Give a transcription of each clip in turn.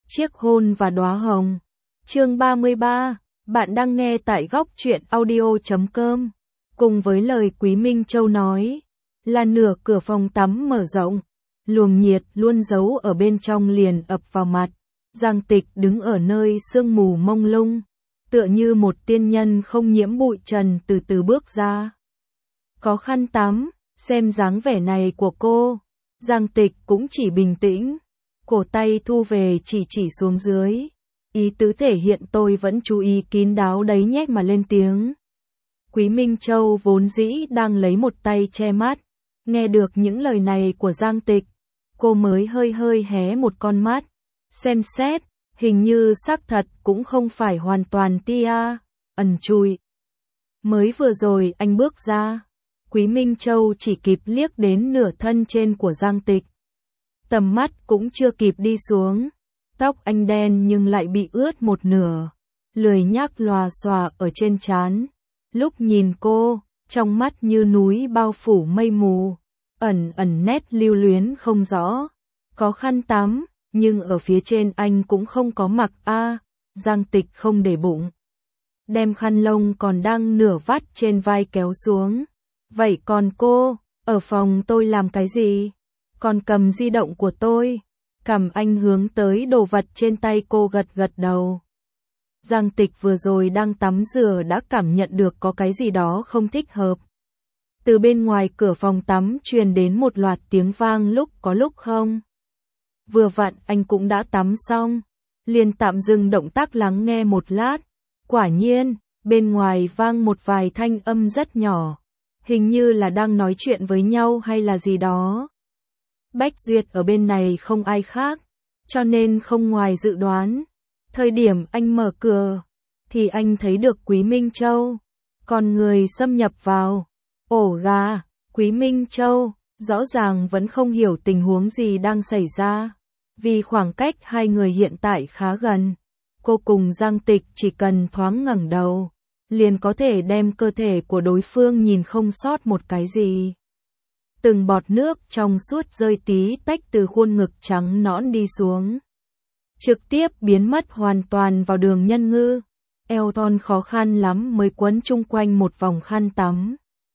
Chiếc hôn và đóa hồng. Chương 33, bạn đang nghe tại góc truyện audio.com. Cùng với lời Quý Minh Châu nói, là nửa cửa phòng tắm mở rộng, luồng nhiệt luôn giấu ở bên trong liền ập vào mặt. Giang Tịch đứng ở nơi sương mù mông lung, tựa như một tiên nhân không nhiễm bụi trần từ từ bước ra. Có khăn tắm, xem dáng vẻ này của cô, Giang Tịch cũng chỉ bình tĩnh, cổ tay thu về chỉ xuống dưới. Ý tứ thể hiện tôi vẫn chú ý kín đáo đấy nhé mà lên tiếng. Quý Minh Châu vốn dĩ đang lấy một tay che mắt, nghe được những lời này của Giang Tịch, cô mới hơi hé một con mắt, xem xét, hình như xác thật cũng không phải hoàn toàn tia, ẩn chui. Mới vừa rồi anh bước ra, Quý Minh Châu chỉ kịp liếc đến nửa thân trên của Giang Tịch. Tầm mắt cũng chưa kịp đi xuống, tóc anh đen nhưng lại bị ướt một nửa, lười nhác lòa xòa ở trên trán. Lúc nhìn cô, trong mắt như núi bao phủ mây mù, ẩn nét lưu luyến không rõ. Có khăn tắm, nhưng ở phía trên anh cũng không có mặc Giang Tịch không để bụng, đem khăn lông còn đang nửa vắt trên vai kéo xuống. Vậy còn cô, ở phòng tôi làm cái gì? Còn cầm di động của tôi. Cầm anh hướng tới đồ vật trên tay cô gật đầu. Giang Tịch vừa rồi đang tắm rửa đã cảm nhận được có cái gì đó không thích hợp. Từ bên ngoài cửa phòng tắm truyền đến một loạt tiếng vang lúc có lúc không. Vừa vặn anh cũng đã tắm xong, liền tạm dừng động tác lắng nghe một lát. Quả nhiên, bên ngoài vang một vài thanh âm rất nhỏ, hình như là đang nói chuyện với nhau hay là gì đó. Bách Duyệt ở bên này không ai khác, cho nên không ngoài dự đoán. Thời điểm anh mở cửa, thì anh thấy được Quý Minh Châu, còn người xâm nhập vào. Ổ gà, Quý Minh Châu, rõ ràng vẫn không hiểu tình huống gì đang xảy ra, vì khoảng cách hai người hiện tại khá gần. Cô cùng Giang Tịch chỉ cần thoáng ngẩng đầu, liền có thể đem cơ thể của đối phương nhìn không sót một cái gì. Từng bọt nước trong suốt rơi tí tách từ khuôn ngực trắng nõn đi xuống, trực tiếp biến mất hoàn toàn vào đường nhân ngư. Eo thon khó khăn lắm mới quấn chung quanh một vòng khăn tắm.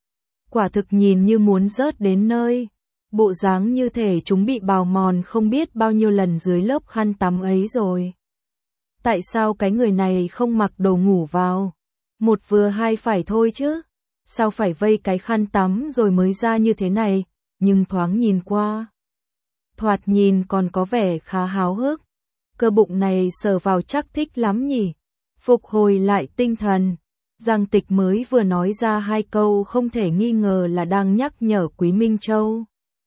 Quả thực nhìn như muốn rớt đến nơi, bộ dáng như thể chúng bị bào mòn không biết bao nhiêu lần dưới lớp khăn tắm ấy rồi. Tại sao cái người này không mặc đồ ngủ vào? Một vừa hai phải thôi chứ. Sao phải vây cái khăn tắm rồi mới ra như thế này? Nhưng thoáng nhìn qua, thoạt nhìn còn có vẻ khá háo hức. Cơ bụng này sờ vào chắc thích lắm nhỉ. Phục hồi lại tinh thần, Giang Tịch mới vừa nói ra hai câu không thể nghi ngờ là đang nhắc nhở Quý Minh Châu.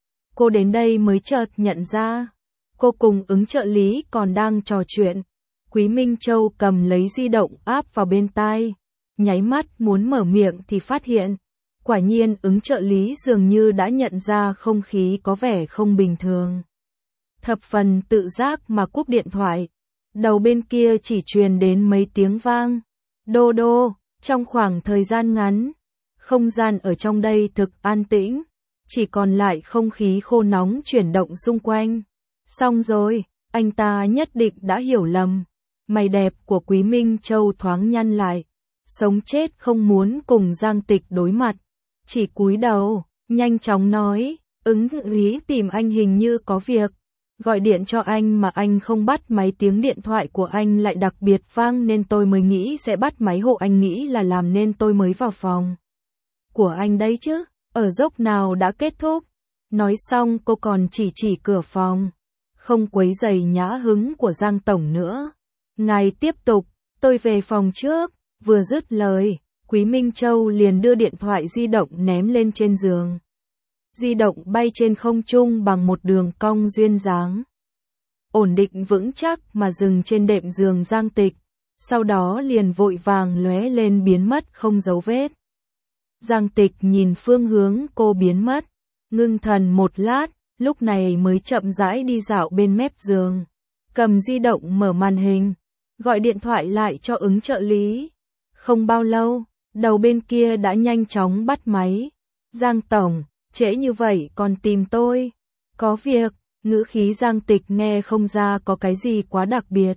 Cô đến đây mới chợt nhận ra, cô cùng ứng trợ lý còn đang trò chuyện. Quý Minh Châu cầm lấy di động áp vào bên tai, nháy mắt muốn mở miệng thì phát hiện, quả nhiên ứng trợ lý dường như đã nhận ra không khí có vẻ không bình thường. Thập phần tự giác mà cúp điện thoại, đầu bên kia chỉ truyền đến mấy tiếng vang. Đô đô, trong khoảng thời gian ngắn, không gian ở trong đây thực an tĩnh, chỉ còn lại không khí khô nóng chuyển động xung quanh. Xong rồi, anh ta nhất định đã hiểu lầm. Mày đẹp của Quý Minh Châu thoáng nhăn lại, sống chết không muốn cùng Giang Tịch đối mặt, chỉ cúi đầu, nhanh chóng nói, ứng lý tìm anh hình như có việc, gọi điện cho anh mà anh không bắt máy, tiếng điện thoại của anh lại đặc biệt vang nên tôi mới nghĩ sẽ bắt máy hộ anh, nghĩ là làm nên tôi mới vào phòng của anh đấy chứ, ở dốc nào đã kết thúc. Nói xong cô còn chỉ cửa phòng, không quấy rầy nhã hứng của Giang Tổng nữa. Ngài tiếp tục, tôi về phòng trước. Vừa dứt lời, Quý Minh Châu liền đưa điện thoại di động ném lên trên giường. Di động bay trên không trung bằng một đường cong duyên dáng, ổn định vững chắc mà dừng trên đệm giường Giang Tịch, sau đó liền vội vàng lóe lên biến mất không dấu vết. Giang Tịch nhìn phương hướng cô biến mất, ngưng thần một lát, lúc này mới chậm rãi đi dạo bên mép giường, cầm di động mở màn hình, gọi điện thoại lại cho ứng trợ lý. Không bao lâu, đầu bên kia đã nhanh chóng bắt máy. Giang Tổng, trễ như vậy còn tìm tôi? Có việc, ngữ khí Giang Tịch nghe không ra có cái gì quá đặc biệt.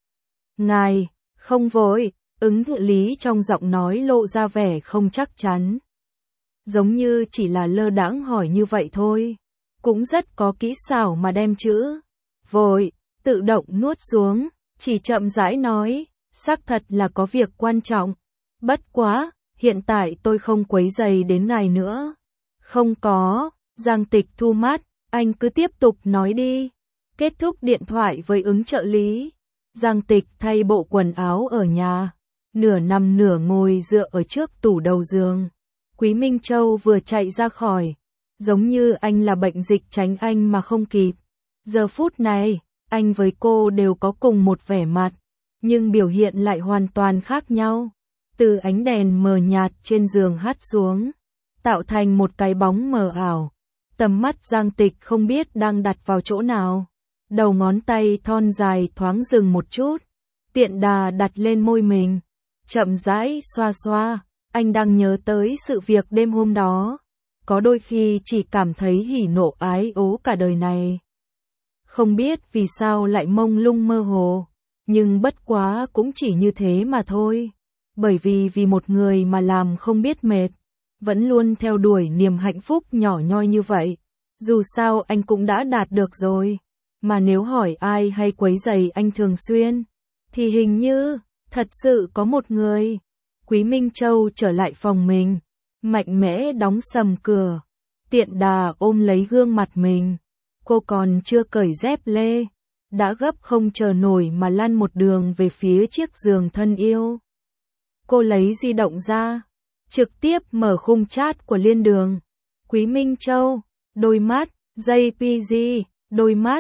Ngài, không vội, ứng lý trong giọng nói lộ ra vẻ không chắc chắn. Giống như chỉ là lơ đãng hỏi như vậy thôi. Cũng rất có kỹ xảo mà đem chữ vội, tự động nuốt xuống, chỉ chậm rãi nói, xác thật là có việc quan trọng. Bất quá, hiện tại tôi không quấy rầy đến ngài nữa. Không có, Giang Tịch thu mắt, anh cứ tiếp tục nói đi. Kết thúc điện thoại với ứng trợ lý. Giang Tịch thay bộ quần áo ở nhà, nửa nằm nửa ngồi dựa ở trước tủ đầu giường. Quý Minh Châu vừa chạy ra khỏi, giống như anh là bệnh dịch tránh anh mà không kịp. Giờ phút này, anh với cô đều có cùng một vẻ mặt, nhưng biểu hiện lại hoàn toàn khác nhau. Từ ánh đèn mờ nhạt trên giường hắt xuống, tạo thành một cái bóng mờ ảo. Tầm mắt Giang Tịch không biết đang đặt vào chỗ nào. Đầu ngón tay thon dài thoáng dừng một chút, tiện đà đặt lên môi mình, chậm rãi xoa xoa. Anh đang nhớ tới sự việc đêm hôm đó, có đôi khi chỉ cảm thấy hỉ nộ ái ố cả đời này. Không biết vì sao lại mông lung mơ hồ, nhưng bất quá cũng chỉ như thế mà thôi. Bởi vì một người mà làm không biết mệt, vẫn luôn theo đuổi niềm hạnh phúc nhỏ nhoi như vậy. Dù sao anh cũng đã đạt được rồi, mà nếu hỏi ai hay quấy rầy anh thường xuyên, thì hình như, thật sự có một người. Quý Minh Châu trở lại phòng mình, mạnh mẽ đóng sầm cửa, tiện đà ôm lấy gương mặt mình. Cô còn chưa cởi dép lê, đã gấp không chờ nổi mà lăn một đường về phía chiếc giường thân yêu. Cô lấy di động ra, trực tiếp mở khung chat của Liên Đường. Quý Minh Châu, đôi mắt, JPG, đôi mắt,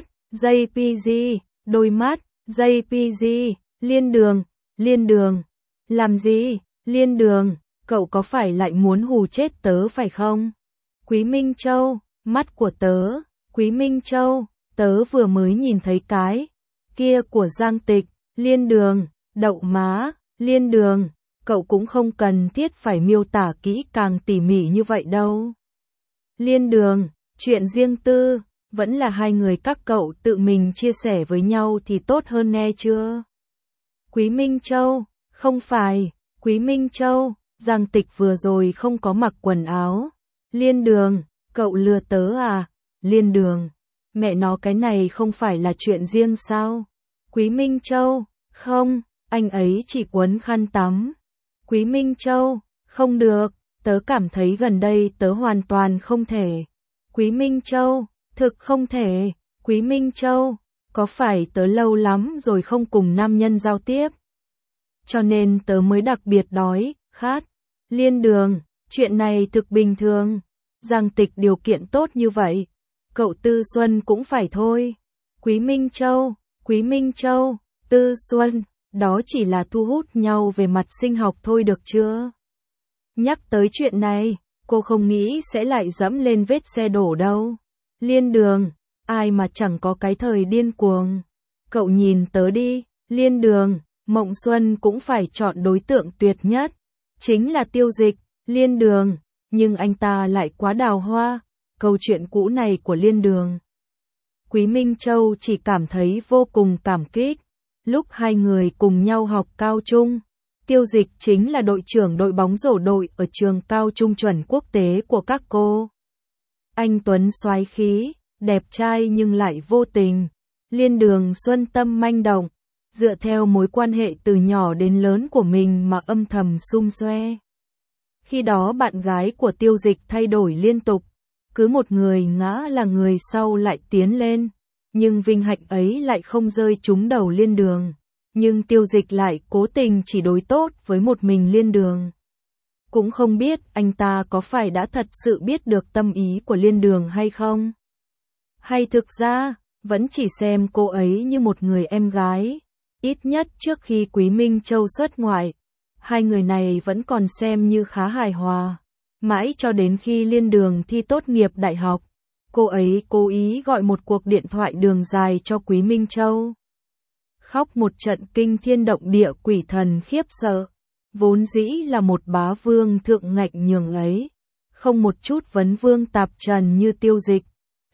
JPG, đôi mắt, JPG, Liên Đường, làm gì? Liên Đường, cậu có phải lại muốn hù chết tớ phải không? Quý Minh Châu, mắt của tớ, Quý Minh Châu, tớ vừa mới nhìn thấy cái kia của Giang Tịch. Liên Đường, đậu má, Liên Đường, cậu cũng không cần thiết phải miêu tả kỹ càng tỉ mỉ như vậy đâu. Liên Đường, chuyện riêng tư, vẫn là hai người các cậu tự mình chia sẻ với nhau thì tốt hơn nghe chưa? Quý Minh Châu, không phải. Quý Minh Châu, Giang Tịch vừa rồi không có mặc quần áo. Liên Đường, cậu lừa tớ à? Liên Đường, mẹ nó cái này không phải là chuyện riêng sao? Quý Minh Châu, không, anh ấy chỉ quấn khăn tắm. Quý Minh Châu, không được, tớ cảm thấy gần đây tớ hoàn toàn không thể. Quý Minh Châu, thực không thể. Quý Minh Châu, có phải tớ lâu lắm rồi không cùng nam nhân giao tiếp, cho nên tớ mới đặc biệt đói, khát. Liên Đường, chuyện này thực bình thường. Giang Tịch điều kiện tốt như vậy, cậu Tư Xuân cũng phải thôi. Quý Minh Châu, Tư Xuân, đó chỉ là thu hút nhau về mặt sinh học thôi được chưa? Nhắc tới chuyện này, cô không nghĩ sẽ lại dẫm lên vết xe đổ đâu. Liên Đường, ai mà chẳng có cái thời điên cuồng. Cậu nhìn tớ đi, Liên Đường. Mộng Xuân cũng phải chọn đối tượng tuyệt nhất, chính là Tiêu Dịch. Liên Đường, nhưng anh ta lại quá đào hoa. Câu chuyện cũ này của Liên Đường, Quý Minh Châu chỉ cảm thấy vô cùng cảm kích. Lúc hai người cùng nhau học cao trung, Tiêu Dịch chính là đội trưởng đội bóng rổ đội ở trường cao trung chuẩn quốc tế của các cô. Anh tuấn soái khí, đẹp trai nhưng lại vô tình. Liên Đường xuân tâm manh động, dựa theo mối quan hệ từ nhỏ đến lớn của mình mà âm thầm xum xoe. Khi đó bạn gái của Tiêu Dịch thay đổi liên tục, cứ một người ngã là người sau lại tiến lên, nhưng vinh hạnh ấy lại không rơi trúng đầu Liên Đường. Nhưng Tiêu Dịch lại cố tình chỉ đối tốt với một mình Liên Đường. Cũng không biết anh ta có phải đã thật sự biết được tâm ý của Liên Đường hay không? Hay thực ra, vẫn chỉ xem cô ấy như một người em gái. Ít nhất trước khi Quý Minh Châu xuất ngoại, hai người này vẫn còn xem như khá hài hòa. Mãi cho đến khi Liên Đường thi tốt nghiệp đại học, cô ấy cố ý gọi một cuộc điện thoại đường dài cho Quý Minh Châu. Khóc một trận kinh thiên động địa quỷ thần khiếp sợ. Vốn dĩ là một bá vương thượng ngạnh nhường ấy, không một chút vấn vương tạp trần như Tiêu Dịch.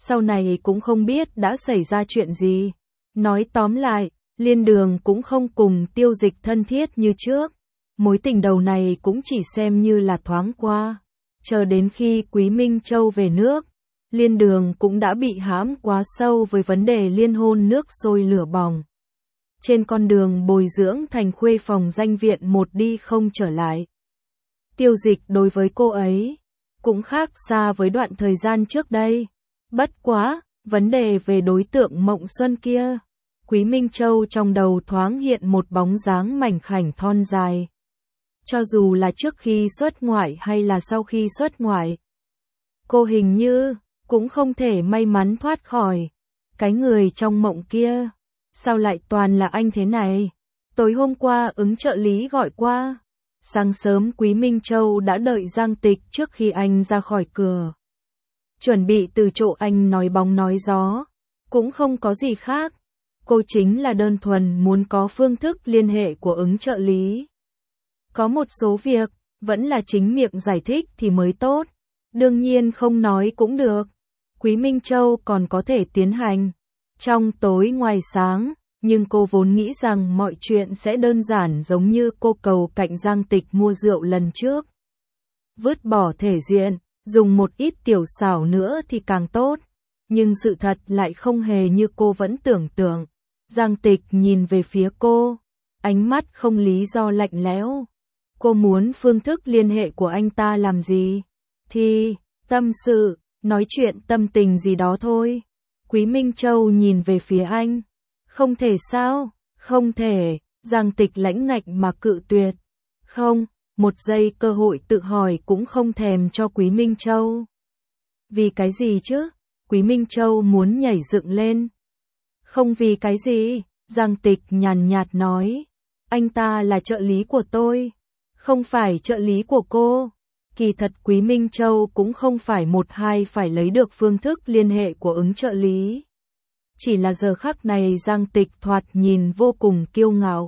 sau này cũng không biết đã xảy ra chuyện gì. Nói tóm lại, Liên Đường cũng không cùng Tiêu Dịch thân thiết như trước. Mối tình đầu này cũng chỉ xem như là thoáng qua. Chờ đến khi Quý Minh Châu về nước, Liên Đường cũng đã bị hãm quá sâu với vấn đề liên hôn nước sôi lửa bỏng. Trên con đường bồi dưỡng thành khuê phòng danh viện một đi không trở lại. Tiêu Dịch đối với cô ấy cũng khác xa với đoạn thời gian trước đây. Bất quá, vấn đề về đối tượng Mộng Xuân kia, Quý Minh Châu trong đầu thoáng hiện một bóng dáng mảnh khảnh thon dài. Cho dù là trước khi xuất ngoại hay là sau khi xuất ngoại, cô hình như cũng không thể may mắn thoát khỏi cái người trong mộng kia. Sao lại toàn là anh thế này? Tối hôm qua ứng trợ lý gọi qua. Sáng sớm Quý Minh Châu đã đợi Giang Tịch trước khi anh ra khỏi cửa. Chuẩn bị từ chỗ anh nói bóng nói gió. Cũng không có gì khác. Cô chính là đơn thuần muốn có phương thức liên hệ của ứng trợ lý. Có một số việc, vẫn là chính miệng giải thích thì mới tốt. Đương nhiên không nói cũng được. Quý Minh Châu còn có thể tiến hành trong tối ngoài sáng, nhưng cô vốn nghĩ rằng mọi chuyện sẽ đơn giản giống như cô cầu cạnh Giang Tịch mua rượu lần trước. Vứt bỏ thể diện, dùng một ít tiểu xảo nữa thì càng tốt. Nhưng sự thật lại không hề như cô vẫn tưởng tượng. Giang Tịch nhìn về phía cô, ánh mắt không lý do lạnh lẽo. Cô muốn phương thức liên hệ của anh ta làm gì? Thì, tâm sự, nói chuyện tâm tình gì đó thôi. Quý Minh Châu nhìn về phía anh. Không thể sao? Không thể. Giang Tịch lãnh ngạnh mà cự tuyệt. Không, một giây cơ hội tự hỏi cũng không thèm cho Quý Minh Châu. Vì cái gì chứ? Quý Minh Châu muốn nhảy dựng lên. Không vì cái gì, Giang Tịch nhàn nhạt nói. Anh ta là trợ lý của tôi, không phải trợ lý của cô. Kỳ thật Quý Minh Châu cũng không phải một hai phải lấy được phương thức liên hệ của ứng trợ lý. Chỉ là giờ khắc này Giang Tịch thoạt nhìn vô cùng kiêu ngạo.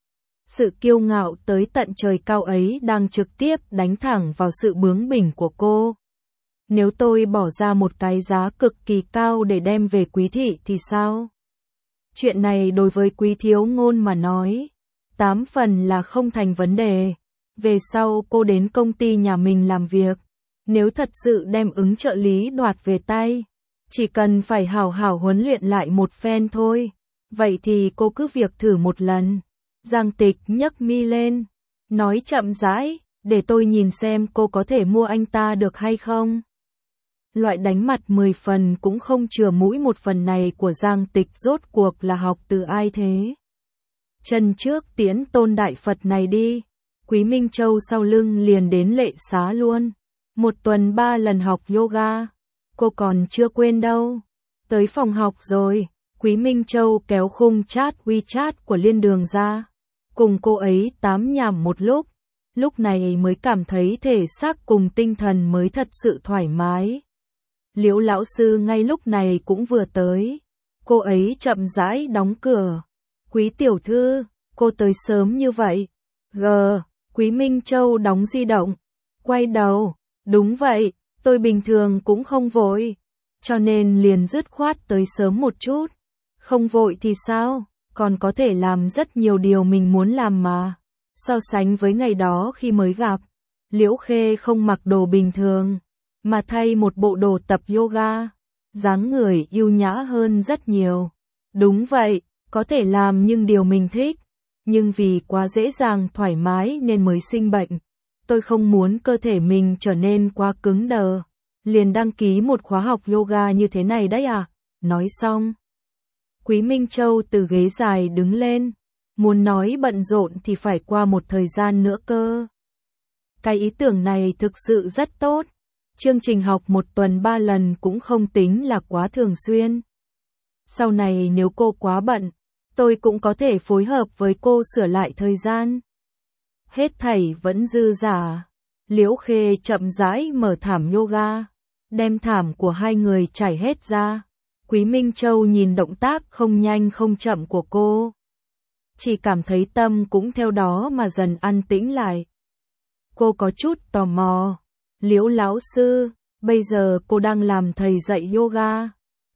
Sự kiêu ngạo tới tận trời cao ấy đang trực tiếp đánh thẳng vào sự bướng bỉnh của cô. Nếu tôi bỏ ra một cái giá cực kỳ cao để đem về Quý thị thì sao? Chuyện này đối với Quý thiếu ngôn mà nói, 8 phần là không thành vấn đề. Về sau cô đến công ty nhà mình làm việc, nếu thật sự đem ứng trợ lý đoạt về tay, chỉ cần phải hảo hảo huấn luyện lại một phen thôi. Vậy thì cô cứ việc thử một lần. Giang Tịch nhấc mi lên, nói chậm rãi, để tôi nhìn xem cô có thể mua anh ta được hay không. Loại đánh mặt 10 phần cũng không chừa mũi một phần này của Giang Tịch rốt cuộc là học từ ai thế? Chân trước tiễn Tôn Đại Phật này đi. Quý Minh Châu sau lưng liền đến Lệ Xá luôn. Một tuần 3 lần học yoga. Cô còn chưa quên đâu. Tới phòng học rồi, Quý Minh Châu kéo khung chat WeChat của Liên Đường ra. Cùng cô ấy tám nhảm một lúc này mới cảm thấy thể xác cùng tinh thần mới thật sự thoải mái. Liễu lão sư ngay lúc này cũng vừa tới. Cô ấy chậm rãi đóng cửa. Quý tiểu thư, cô tới sớm như vậy. Quý Minh Châu đóng di động. Quay đầu, đúng vậy, tôi bình thường cũng không vội. Cho nên liền dứt khoát tới sớm một chút. Không vội thì sao, còn có thể làm rất nhiều điều mình muốn làm mà. So sánh với ngày đó khi mới gặp, Liễu Khê không mặc đồ bình thường, mà thay một bộ đồ tập yoga, dáng người yêu nhã hơn rất nhiều. Đúng vậy, có thể làm những điều mình thích, nhưng vì quá dễ dàng thoải mái nên mới sinh bệnh. Tôi không muốn cơ thể mình trở nên quá cứng đờ, liền đăng ký một khóa học yoga như thế này đấy à. Nói xong, Quý Minh Châu từ ghế dài đứng lên, muốn nói bận rộn thì phải qua một thời gian nữa cơ. Cái ý tưởng này thực sự rất tốt. Chương trình học một tuần 3 lần cũng không tính là quá thường xuyên. Sau này nếu cô quá bận, tôi cũng có thể phối hợp với cô sửa lại thời gian. Hết thảy vẫn dư dả. Liễu Khê chậm rãi mở thảm yoga, đem thảm của hai người trải hết ra. Quý Minh Châu nhìn động tác không nhanh không chậm của cô, chỉ cảm thấy tâm cũng theo đó mà dần an tĩnh lại. Cô có chút tò mò. Liễu lão sư, bây giờ cô đang làm thầy dạy yoga,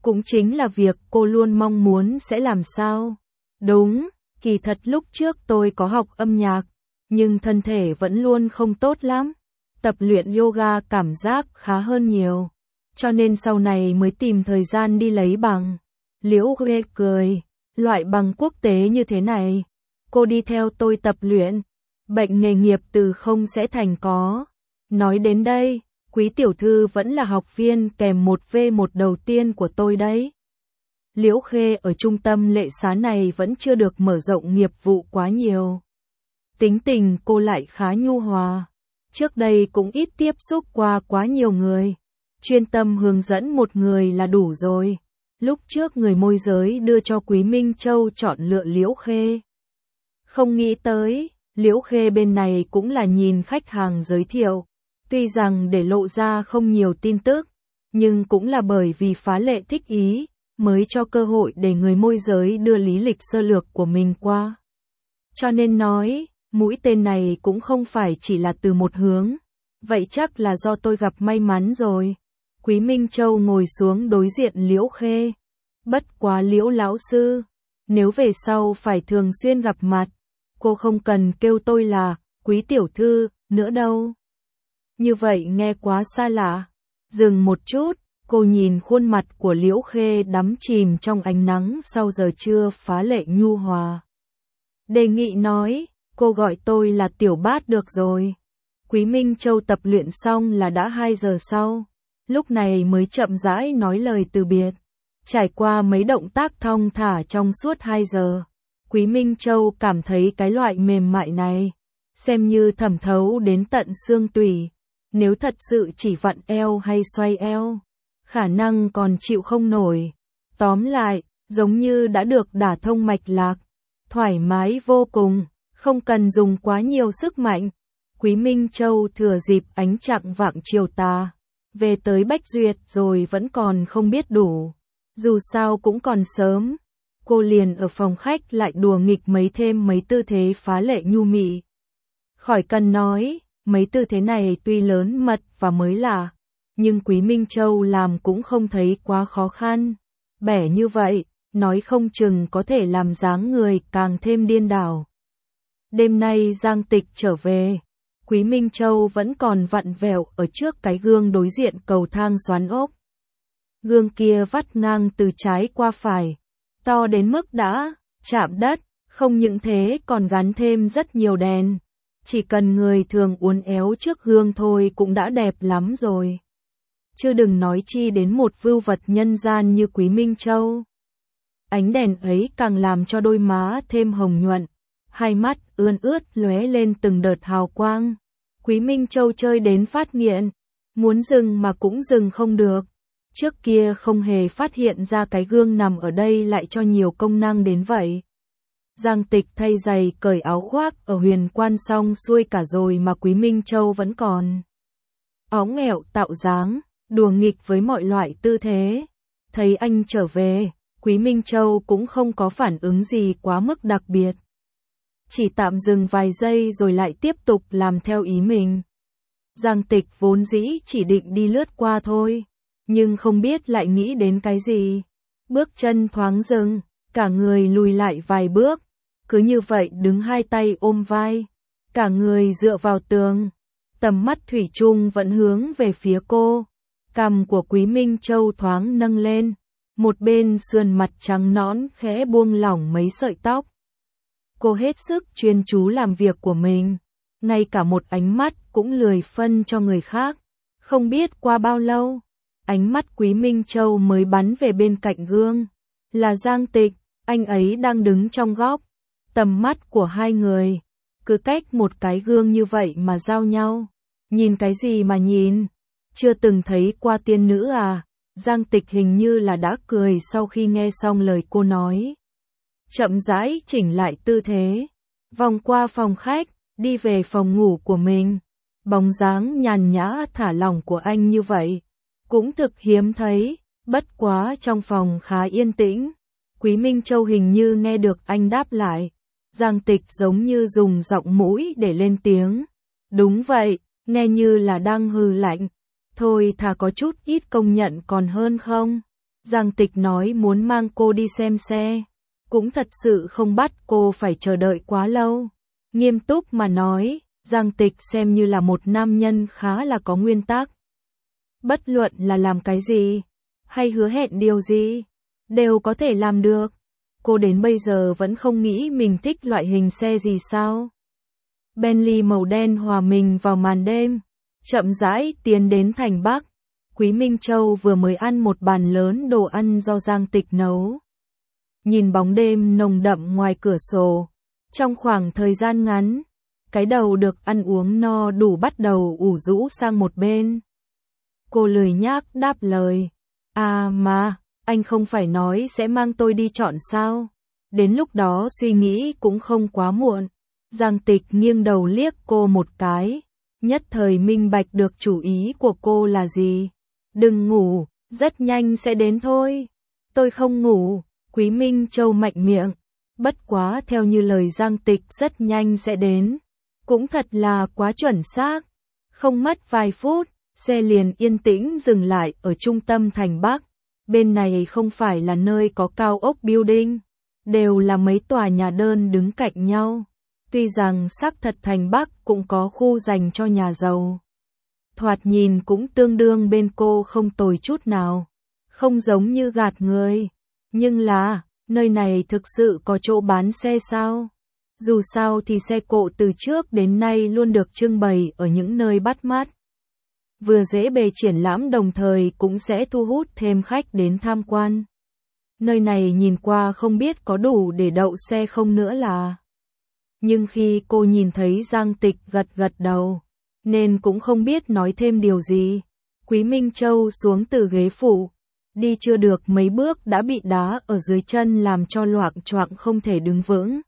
cũng chính là việc cô luôn mong muốn sẽ làm sao. Đúng, kỳ thật lúc trước tôi có học âm nhạc, nhưng thân thể vẫn luôn không tốt lắm. Tập luyện yoga cảm giác khá hơn nhiều, cho nên sau này mới tìm thời gian đi lấy bằng. Liễu Huệ cười, loại bằng quốc tế như thế này, cô đi theo tôi tập luyện, bệnh nghề nghiệp từ không sẽ thành có. Nói đến đây, Quý tiểu thư vẫn là học viên kèm 1V1 đầu tiên của tôi đấy. Liễu Khê ở trung tâm lệ xá này vẫn chưa được mở rộng nghiệp vụ quá nhiều. Tính tình cô lại khá nhu hòa. Trước đây cũng ít tiếp xúc qua quá nhiều người. Chuyên tâm hướng dẫn một người là đủ rồi. Lúc trước người môi giới đưa cho Quý Minh Châu chọn lựa Liễu Khê. Không nghĩ tới, Liễu Khê bên này cũng là nhìn khách hàng giới thiệu. Tuy rằng để lộ ra không nhiều tin tức, nhưng cũng là bởi vì phá lệ thích ý, mới cho cơ hội để người môi giới đưa lý lịch sơ lược của mình qua. Cho nên nói, mũi tên này cũng không phải chỉ là từ một hướng. Vậy chắc là do tôi gặp may mắn rồi. Quý Minh Châu ngồi xuống đối diện Liễu Khê. Bất quá Liễu lão sư, nếu về sau phải thường xuyên gặp mặt, cô không cần kêu tôi là Quý tiểu thư nữa đâu. Như vậy nghe quá xa lạ. Dừng một chút, cô nhìn khuôn mặt của Liễu Khê đắm chìm trong ánh nắng sau giờ trưa phá lệ nhu hòa. Đề nghị nói, cô gọi tôi là Tiểu Bát được rồi. Quý Minh Châu tập luyện xong là đã 2 giờ sau. Lúc này mới chậm rãi nói lời từ biệt. Trải qua mấy động tác thong thả trong suốt 2 giờ. Quý Minh Châu cảm thấy cái loại mềm mại này, xem như thẩm thấu đến tận xương tủy. Nếu thật sự chỉ vặn eo hay xoay eo, khả năng còn chịu không nổi. Tóm lại, giống như đã được đả thông mạch lạc, thoải mái vô cùng, không cần dùng quá nhiều sức mạnh. Quý Minh Châu thừa dịp ánh chạng vạng chiều tà, về tới Bách Duyệt rồi vẫn còn không biết đủ. Dù sao cũng còn sớm, cô liền ở phòng khách lại đùa nghịch thêm mấy tư thế phá lệ nhu mị. Khỏi cần nói, mấy tư thế này tuy lớn mật và mới lạ, nhưng Quý Minh Châu làm cũng không thấy quá khó khăn. Bẻ như vậy, nói không chừng có thể làm dáng người càng thêm điên đảo. Đêm nay Giang Tịch trở về, Quý Minh Châu vẫn còn vặn vẹo ở trước cái gương đối diện cầu thang xoắn ốc. Gương kia vắt ngang từ trái qua phải, to đến mức đã chạm đất, không những thế còn gắn thêm rất nhiều đèn. Chỉ cần người thường uốn éo trước gương thôi cũng đã đẹp lắm rồi. Chứ đừng nói chi đến một vưu vật nhân gian như Quý Minh Châu. Ánh đèn ấy càng làm cho đôi má thêm hồng nhuận, hai mắt ươn ướt lóe lên từng đợt hào quang. Quý Minh Châu chơi đến phát nghiện, muốn dừng mà cũng dừng không được. Trước kia không hề phát hiện ra cái gương nằm ở đây lại cho nhiều công năng đến vậy. Giang Tịch thay giày cởi áo khoác ở Huyền Quan xong xuôi cả rồi mà Quý Minh Châu vẫn còn óng ẹo tạo dáng, đùa nghịch với mọi loại tư thế. Thấy anh trở về, Quý Minh Châu cũng không có phản ứng gì quá mức đặc biệt. Chỉ tạm dừng vài giây rồi lại tiếp tục làm theo ý mình. Giang Tịch vốn dĩ chỉ định đi lướt qua thôi, nhưng không biết lại nghĩ đến cái gì. Bước chân thoáng dừng, cả người lùi lại vài bước. Cứ như vậy đứng hai tay ôm vai, cả người dựa vào tường, tầm mắt thủy chung vẫn hướng về phía cô. Cằm của Quý Minh Châu thoáng nâng lên, một bên sườn mặt trắng nõn khẽ buông lỏng mấy sợi tóc. Cô hết sức chuyên chú làm việc của mình, ngay cả một ánh mắt cũng lười phân cho người khác. Không biết qua bao lâu, ánh mắt Quý Minh Châu mới bắn về bên cạnh gương. Là Giang Tịch, anh ấy đang đứng trong góc. Tầm mắt của hai người, cứ cách một cái gương như vậy mà giao nhau. Nhìn cái gì mà nhìn? Chưa từng thấy qua tiên nữ à? Giang Tịch hình như là đã cười sau khi nghe xong lời cô nói. Chậm rãi chỉnh lại tư thế, vòng qua phòng khách, đi về phòng ngủ của mình. Bóng dáng nhàn nhã thả lỏng của anh như vậy, cũng thực hiếm thấy, bất quá trong phòng khá yên tĩnh. Quý Minh Châu hình như nghe được anh đáp lại. Giang Tịch giống như dùng giọng mũi để lên tiếng. Đúng vậy, nghe như là đang hừ lạnh. Thôi thà có chút ít công nhận còn hơn không? Giang Tịch nói muốn mang cô đi xem xe, cũng thật sự không bắt cô phải chờ đợi quá lâu. Nghiêm túc mà nói, Giang Tịch xem như là một nam nhân khá là có nguyên tắc. Bất luận là làm cái gì, hay hứa hẹn điều gì, đều có thể làm được. Cô đến bây giờ vẫn không nghĩ mình thích loại hình xe gì sao. Bentley màu đen hòa mình vào màn đêm, chậm rãi tiến đến thành Bắc. Quý Minh Châu vừa mới ăn một bàn lớn đồ ăn do Giang Tịch nấu. Nhìn bóng đêm nồng đậm ngoài cửa sổ, trong khoảng thời gian ngắn, cái đầu được ăn uống no đủ bắt đầu ủ rũ sang một bên. Cô lười nhác đáp lời, à mà, anh không phải nói sẽ mang tôi đi chọn sao? Đến lúc đó suy nghĩ cũng không quá muộn. Giang Tịch nghiêng đầu liếc cô một cái, nhất thời minh bạch được chủ ý của cô là gì. Đừng ngủ, rất nhanh sẽ đến thôi. Tôi không ngủ, Quý Minh Châu mạnh miệng. Bất quá theo như lời Giang Tịch rất nhanh sẽ đến. Cũng thật là quá chuẩn xác. Không mất vài phút, xe liền yên tĩnh dừng lại ở trung tâm thành Bắc. Bên này không phải là nơi có cao ốc building, đều là mấy tòa nhà đơn đứng cạnh nhau. Tuy rằng xác thật thành Bắc cũng có khu dành cho nhà giàu. Thoạt nhìn cũng tương đương bên cô không tồi chút nào. Không giống như gạt người. Nhưng là, nơi này thực sự có chỗ bán xe sao? Dù sao thì xe cộ từ trước đến nay luôn được trưng bày ở những nơi bắt mắt. Vừa dễ bề triển lãm đồng thời cũng sẽ thu hút thêm khách đến tham quan. Nơi này nhìn qua không biết có đủ để đậu xe không nữa là. Nhưng khi cô nhìn thấy Giang Tịch gật gật đầu, nên cũng không biết nói thêm điều gì. Quý Minh Châu xuống từ ghế phụ, đi chưa được mấy bước đã bị đá ở dưới chân làm cho loạng choạng không thể đứng vững.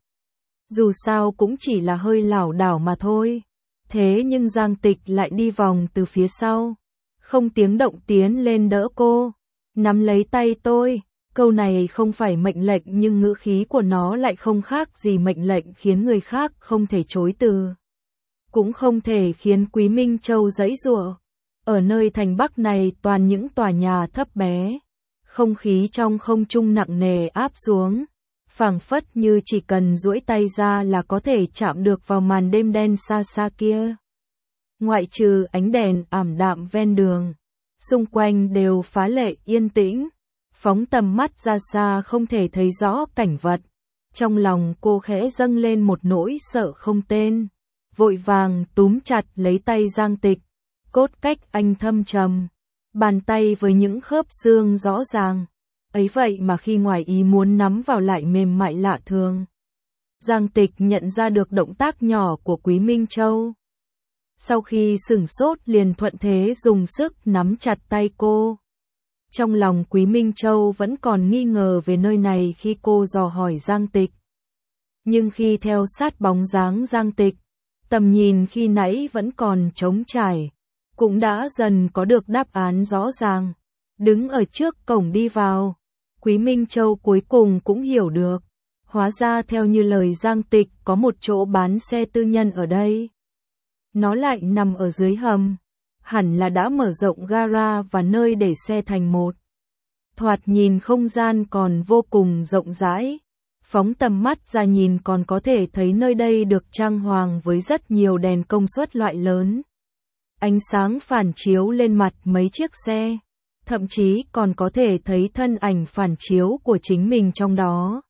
Dù sao cũng chỉ là hơi lảo đảo mà thôi. Thế nhưng Giang Tịch lại đi vòng từ phía sau, không tiếng động tiến lên đỡ cô, nắm lấy tay tôi. Câu này không phải mệnh lệnh nhưng ngữ khí của nó lại không khác gì mệnh lệnh khiến người khác không thể chối từ. Cũng không thể khiến Quý Minh Châu giãy giụa. Ở nơi thành Bắc này toàn những tòa nhà thấp bé, không khí trong không trung nặng nề áp xuống, phảng phất như chỉ cần duỗi tay ra là có thể chạm được vào màn đêm đen xa xa kia. Ngoại trừ ánh đèn ảm đạm ven đường, xung quanh đều phá lệ yên tĩnh. Phóng tầm mắt ra xa không thể thấy rõ cảnh vật. Trong lòng cô khẽ dâng lên một nỗi sợ không tên. Vội vàng túm chặt lấy tay Giang Tịch. Cốt cách anh thâm trầm. Bàn tay với những khớp xương rõ ràng. Ấy vậy mà khi ngoài ý muốn nắm vào lại mềm mại lạ thường. Giang Tịch nhận ra được động tác nhỏ của Quý Minh Châu. Sau khi sửng sốt liền thuận thế dùng sức nắm chặt tay cô. Trong lòng Quý Minh Châu vẫn còn nghi ngờ về nơi này khi cô dò hỏi Giang Tịch. Nhưng khi theo sát bóng dáng Giang Tịch, tầm nhìn khi nãy vẫn còn trống trải, cũng đã dần có được đáp án rõ ràng. Đứng ở trước cổng đi vào, Quý Minh Châu cuối cùng cũng hiểu được. Hóa ra theo như lời Giang Tịch có một chỗ bán xe tư nhân ở đây. Nó lại nằm ở dưới hầm. Hẳn là đã mở rộng gara và nơi để xe thành một. Thoạt nhìn không gian còn vô cùng rộng rãi. Phóng tầm mắt ra nhìn còn có thể thấy nơi đây được trang hoàng với rất nhiều đèn công suất loại lớn. Ánh sáng phản chiếu lên mặt mấy chiếc xe. Thậm chí còn có thể thấy thân ảnh phản chiếu của chính mình trong đó.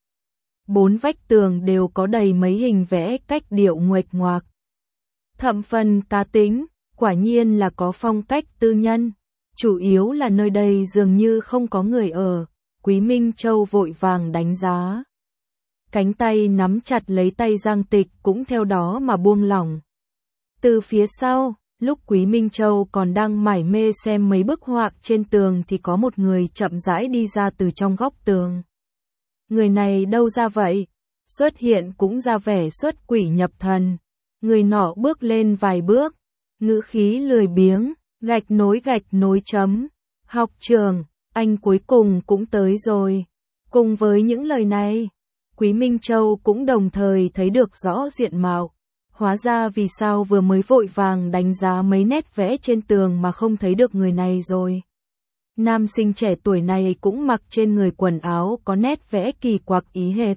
4 vách tường đều có đầy mấy hình vẽ cách điệu nguệch ngoạc. Thậm phần cá tính. Quả nhiên là có phong cách tư nhân, chủ yếu là nơi đây dường như không có người ở. Quý Minh Châu vội vàng đánh giá. Cánh tay nắm chặt lấy tay Giang Tịch cũng theo đó mà buông lỏng. Từ phía sau, lúc Quý Minh Châu còn đang mải mê xem mấy bức họa trên tường thì có một người chậm rãi đi ra từ trong góc tường. Người này đâu ra vậy? Xuất hiện cũng ra vẻ xuất quỷ nhập thần. Người nọ bước lên vài bước. Ngữ khí lười biếng, gạch nối chấm. Học trường, anh cuối cùng cũng tới rồi. Cùng với những lời này, Quý Minh Châu cũng đồng thời thấy được rõ diện mạo. Hóa ra vì sao vừa mới vội vàng đánh giá mấy nét vẽ trên tường mà không thấy được người này rồi. Nam sinh trẻ tuổi này cũng mặc trên người quần áo có nét vẽ kỳ quặc ý hệt.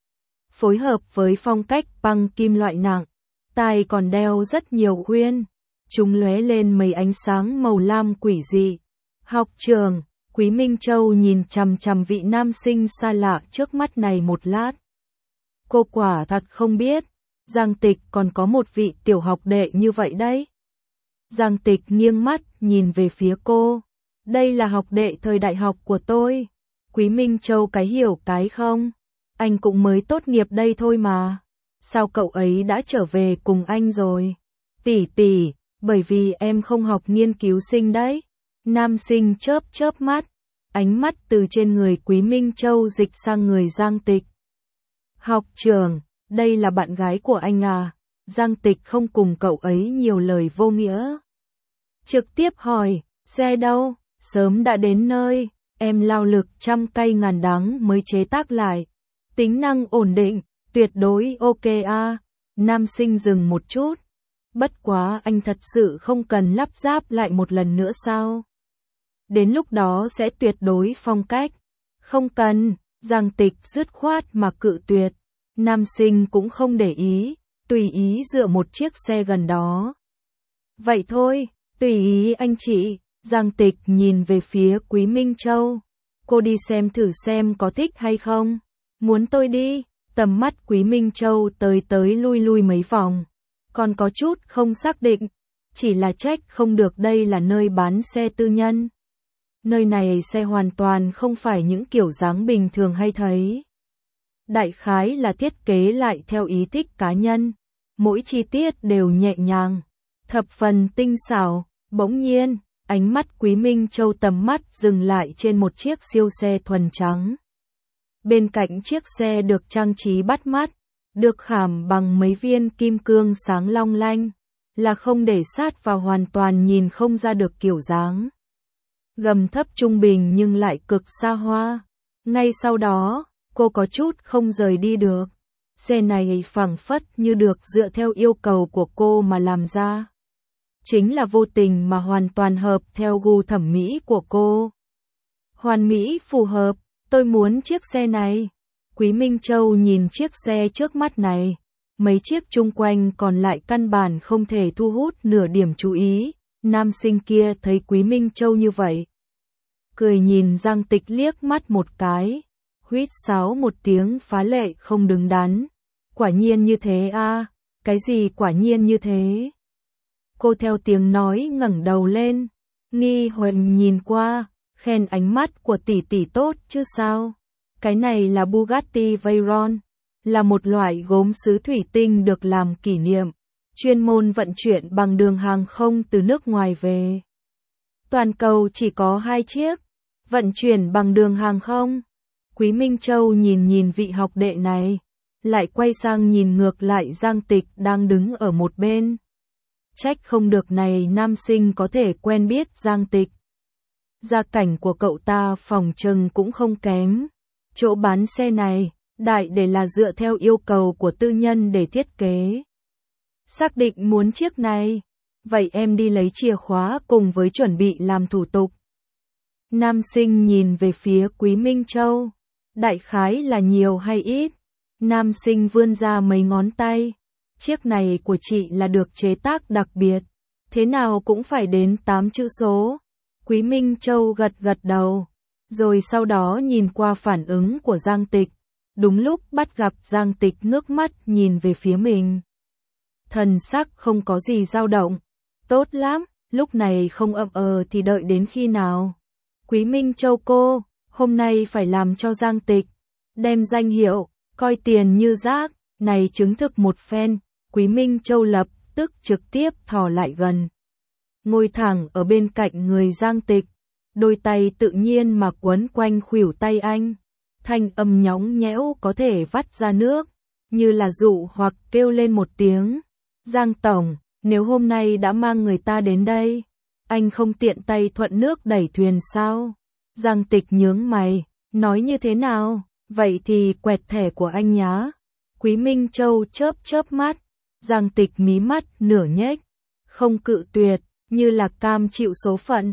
Phối hợp với phong cách băng kim loại nặng, tai còn đeo rất nhiều khuyên. Chúng lóe lên mấy ánh sáng màu lam quỷ dị. Học trường, Quý Minh Châu nhìn chằm chằm vị nam sinh xa lạ trước mắt này một lát. Cô quả thật không biết, Giang Tịch còn có một vị tiểu học đệ như vậy đấy. Giang Tịch nghiêng mắt nhìn về phía cô. Đây là học đệ thời đại học của tôi. Quý Minh Châu cái hiểu cái không? Anh cũng mới tốt nghiệp đây thôi mà. Sao cậu ấy đã trở về cùng anh rồi? Tỷ, bởi vì em không học nghiên cứu sinh đấy. Nam sinh chớp mắt, ánh mắt từ trên người Quý Minh Châu dịch sang người Giang Tịch. Học trường, đây là bạn gái của anh à? Giang Tịch không cùng cậu ấy nhiều lời vô nghĩa. Trực tiếp hỏi, xe đâu? Sớm đã đến nơi, em lao lực trăm cây ngàn đắng mới chế tác lại. Tính năng ổn định, tuyệt đối ok à. Nam sinh dừng một chút. Bất quá anh thật sự không cần lắp ráp lại một lần nữa sao? Đến lúc đó sẽ tuyệt đối phong cách. Không cần, Giang Tịch dứt khoát mà cự tuyệt. Nam sinh cũng không để ý, tùy ý dựa một chiếc xe gần đó. Vậy thôi, tùy ý anh chị. Giang Tịch nhìn về phía Quý Minh Châu. Cô đi xem thử xem có thích hay không. Muốn tôi đi. Tầm mắt Quý Minh Châu tới lui mấy vòng. Còn có chút không xác định. Chỉ là trách không được đây là nơi bán xe tư nhân. Nơi này xe hoàn toàn không phải những kiểu dáng bình thường hay thấy. Đại khái là thiết kế lại theo ý thích cá nhân. Mỗi chi tiết đều nhẹ nhàng, thập phần tinh xảo. Bỗng nhiên, ánh mắt Quý Minh Châu tầm mắt dừng lại trên một chiếc siêu xe thuần trắng. Bên cạnh chiếc xe được trang trí bắt mắt, được khảm bằng mấy viên kim cương sáng long lanh, là không để sát vào hoàn toàn nhìn không ra được kiểu dáng. Gầm thấp trung bình nhưng lại cực xa hoa. Ngay sau đó, cô có chút không rời đi được. Xe này phảng phất như được dựa theo yêu cầu của cô mà làm ra. Chính là vô tình mà hoàn toàn hợp theo gu thẩm mỹ của cô. Hoàn mỹ phù hợp, tôi muốn chiếc xe này. Quý Minh Châu nhìn chiếc xe trước mắt này. Mấy chiếc chung quanh còn lại căn bản không thể thu hút nửa điểm chú ý. Nam sinh kia thấy Quý Minh Châu như vậy, cười nhìn Giang Tịch liếc mắt một cái, huýt sáo một tiếng phá lệ không đứng đắn. Quả nhiên như thế à? Cái gì quả nhiên như thế? Cô theo tiếng nói ngẩng đầu lên, nghi huỳnh nhìn qua, khen ánh mắt của tỷ tốt chứ sao? Cái này là Bugatti Veyron, là một loại gốm sứ thủy tinh được làm kỷ niệm, chuyên môn vận chuyển bằng đường hàng không từ nước ngoài về. Toàn cầu chỉ có 2 chiếc, vận chuyển bằng đường hàng không. Quý Minh Châu nhìn vị học đệ này, lại quay sang nhìn ngược lại Giang Tịch đang đứng ở một bên. Trách không được này nam sinh có thể quen biết Giang Tịch. Gia cảnh của cậu ta phòng trừng cũng không kém. Chỗ bán xe này, đại để là dựa theo yêu cầu của tư nhân để thiết kế. Xác định muốn chiếc này, vậy em đi lấy chìa khóa cùng với chuẩn bị làm thủ tục. Nam sinh nhìn về phía Quý Minh Châu, đại khái là nhiều hay ít. Nam sinh vươn ra mấy ngón tay. Chiếc này của chị là được chế tác đặc biệt, thế nào cũng phải đến 8 chữ số. Quý Minh Châu gật đầu, rồi sau đó nhìn qua phản ứng của Giang Tịch. Đúng lúc bắt gặp Giang Tịch ngước mắt nhìn về phía mình. Thần sắc không có gì dao động. Tốt lắm, lúc này không thì đợi đến khi nào? Quý Minh Châu cô, hôm nay phải làm cho Giang Tịch đem danh hiệu, coi tiền như rác, này chứng thực một phen. Quý Minh Châu lập tức trực tiếp thò lại gần, ngồi thẳng ở bên cạnh người Giang Tịch, đôi tay tự nhiên mà quấn quanh khuỷu tay anh. Thanh âm nhõng nhẽo có thể vắt ra nước, như là dụ hoặc kêu lên một tiếng. Giang tổng, nếu hôm nay đã mang người ta đến đây, anh không tiện tay thuận nước đẩy thuyền sao? Giang Tịch nhướng mày, nói như thế nào? Vậy thì quẹt thẻ của anh nhá. Quý Minh Châu chớp mắt. Giang Tịch mí mắt nửa nhếch, không cự tuyệt, như là cam chịu số phận.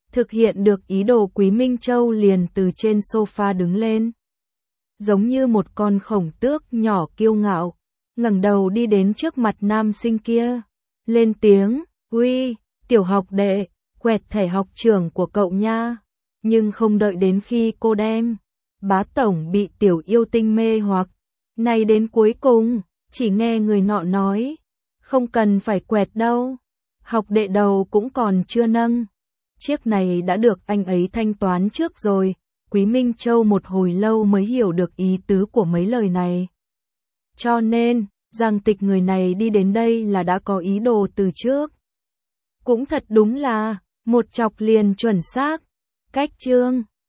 Thực hiện được ý đồ, Quý Minh Châu liền từ trên sofa đứng lên. Giống như một con khổng tước nhỏ kiêu ngạo, ngẩng đầu đi đến trước mặt nam sinh kia. Lên tiếng, uy, tiểu học đệ, quẹt thẻ học trưởng của cậu nha. Nhưng không đợi đến khi cô đem bá tổng bị tiểu yêu tinh mê hoặc. Này đến cuối cùng, chỉ nghe người nọ nói, không cần phải quẹt đâu. Học đệ đầu cũng còn chưa nâng. Chiếc này đã được anh ấy thanh toán trước rồi. Quý Minh Châu một hồi lâu mới hiểu được ý tứ của mấy lời này. Cho nên, Giang Tịch người này đi đến đây là đã có ý đồ từ trước. Cũng thật đúng là, một chọc liền chuẩn xác. Cách chương